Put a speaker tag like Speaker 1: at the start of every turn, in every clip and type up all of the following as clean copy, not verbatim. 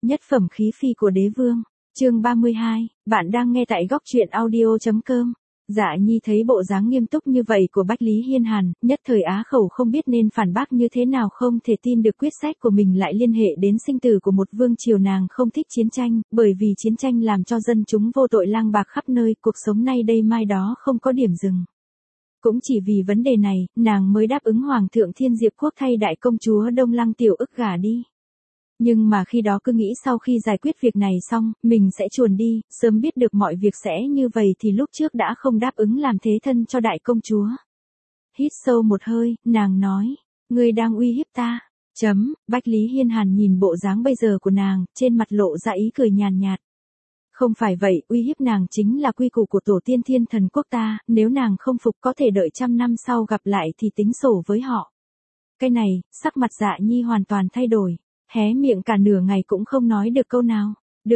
Speaker 1: Nhất phẩm khí phi của đế vương. Chương 32, bạn đang nghe tại góc truyện audio.com. Dạ Nhi thấy bộ dáng nghiêm túc như vậy của Bách Lý Hiên Hàn, nhất thời á khẩu không biết nên phản bác như thế nào, không thể tin được quyết sách của mình lại liên hệ đến sinh tử của một vương triều. Nàng không thích chiến tranh, bởi vì chiến tranh làm cho dân chúng vô tội lang bạc khắp nơi, cuộc sống nay đây mai đó không có điểm dừng. Cũng chỉ vì vấn đề này, nàng mới đáp ứng Hoàng thượng Thiên Diệp Quốc thay đại công chúa Đông Lăng Tiểu Ức gả đi. Nhưng mà khi đó cứ nghĩ sau khi giải quyết việc này xong, mình sẽ chuồn đi, sớm biết được mọi việc sẽ như vậy thì lúc trước đã không đáp ứng làm thế thân cho đại công chúa. Hít sâu một hơi, nàng nói, ngươi đang uy hiếp ta. Bách Lý Hiên Hàn nhìn bộ dáng bây giờ của nàng, trên mặt lộ ra ý cười nhàn nhạt. Không phải vậy, uy hiếp nàng chính là quy củ của tổ tiên Thiên Thần Quốc ta, nếu nàng không phục có thể đợi 100 năm sau gặp lại thì tính sổ với họ. Cái này, sắc mặt Dạ Nhi hoàn toàn thay đổi. Hé miệng cả nửa ngày cũng không nói được câu nào.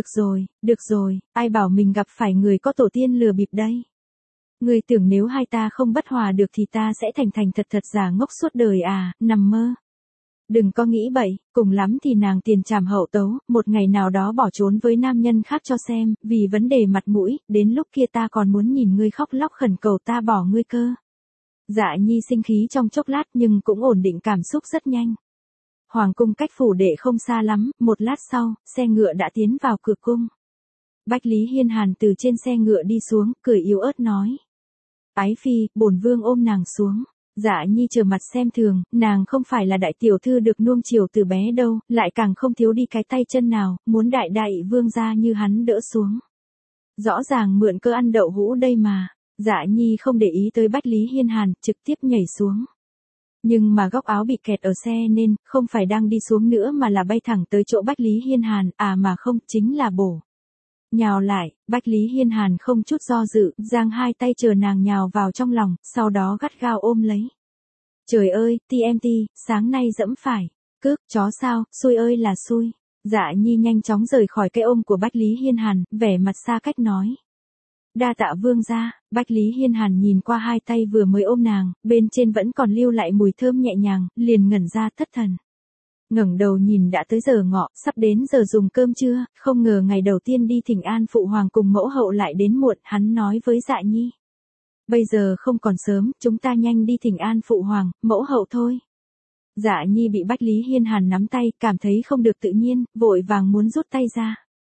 Speaker 1: Được rồi, ai bảo mình gặp phải người có tổ tiên lừa bịp đây. Người tưởng nếu hai ta không bất hòa được thì ta sẽ thành thật giả ngốc suốt đời à, nằm mơ. Đừng có nghĩ bậy, cùng lắm thì nàng tiền trảm hậu tấu, một ngày nào đó bỏ trốn với nam nhân khác cho xem, vì vấn đề mặt mũi, đến lúc kia ta còn muốn nhìn ngươi khóc lóc khẩn cầu ta bỏ ngươi cơ. Dạ Nhi sinh khí trong chốc lát nhưng cũng ổn định cảm xúc rất nhanh. Hoàng cung cách phủ đệ không xa lắm, một lát sau, xe ngựa đã tiến vào cửa cung. Bách Lý Hiên Hàn từ trên xe ngựa đi xuống, cười yếu ớt nói. Ái phi, bổn vương ôm nàng xuống. Dạ Nhi trở mặt xem thường, nàng không phải là đại tiểu thư được nuông chiều từ bé đâu, lại càng không thiếu đi cái tay chân nào, muốn đại vương gia như hắn đỡ xuống. Rõ ràng mượn cơ ăn đậu hũ đây mà. Dạ Nhi không để ý tới Bách Lý Hiên Hàn, trực tiếp nhảy xuống. Nhưng mà góc áo bị kẹt ở xe nên, không phải đang đi xuống nữa mà là bay thẳng tới chỗ Bách Lý Hiên Hàn, mà không, chính là bổ. Nhào lại, Bách Lý Hiên Hàn không chút do dự, giang hai tay chờ nàng nhào vào trong lòng, sau đó gắt gao ôm lấy. Trời ơi, TMT, sáng nay dẫm phải. Cước, chó sao, xui ơi là xui. Dạ Nhi nhanh chóng rời khỏi cái ôm của Bách Lý Hiên Hàn, vẻ mặt xa cách nói. Đa tạ vương gia. Bách Lý Hiên Hàn nhìn qua hai tay vừa mới ôm nàng, bên trên vẫn còn lưu lại mùi thơm nhẹ nhàng, liền ngẩn ra thất thần. Ngẩng đầu nhìn đã tới giờ ngọ, sắp đến giờ dùng cơm trưa, không ngờ ngày đầu tiên đi thỉnh an phụ hoàng cùng mẫu hậu lại đến muộn, hắn nói với Dạ Nhi. Bây giờ không còn sớm, chúng ta nhanh đi thỉnh an phụ hoàng, mẫu hậu thôi. Dạ Nhi bị Bách Lý Hiên Hàn nắm tay, cảm thấy không được tự nhiên, vội vàng muốn rút tay ra.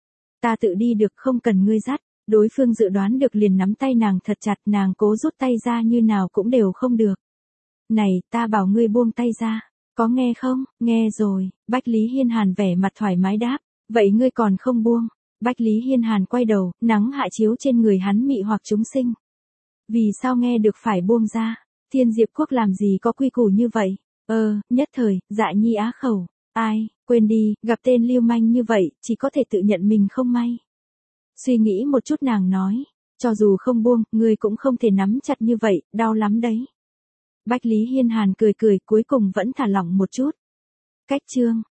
Speaker 1: Ta tự đi được, không cần ngươi dắt. Đối phương dự đoán được liền nắm tay nàng thật chặt, nàng cố rút tay ra như nào cũng đều không được. Này, ta bảo ngươi buông tay ra, có nghe không? Nghe rồi. Bách Lý Hiên Hàn vẻ mặt thoải mái đáp, vậy ngươi còn không buông. Bách Lý Hiên Hàn quay đầu, nắng hạ chiếu trên người hắn mị hoặc chúng sinh. Vì sao nghe được phải buông ra? Thiên Diệp Quốc làm gì có quy củ như vậy? Nhất thời, Dạ Nhi á khẩu. Ai, quên đi, gặp tên lưu manh như vậy, chỉ có thể tự nhận mình không may. Suy nghĩ một chút nàng nói, cho dù không buông, ngươi cũng không thể nắm chặt như vậy, đau lắm đấy. Bách Lý Hiên Hàn cười cuối cùng vẫn thả lỏng một chút. Cách chương.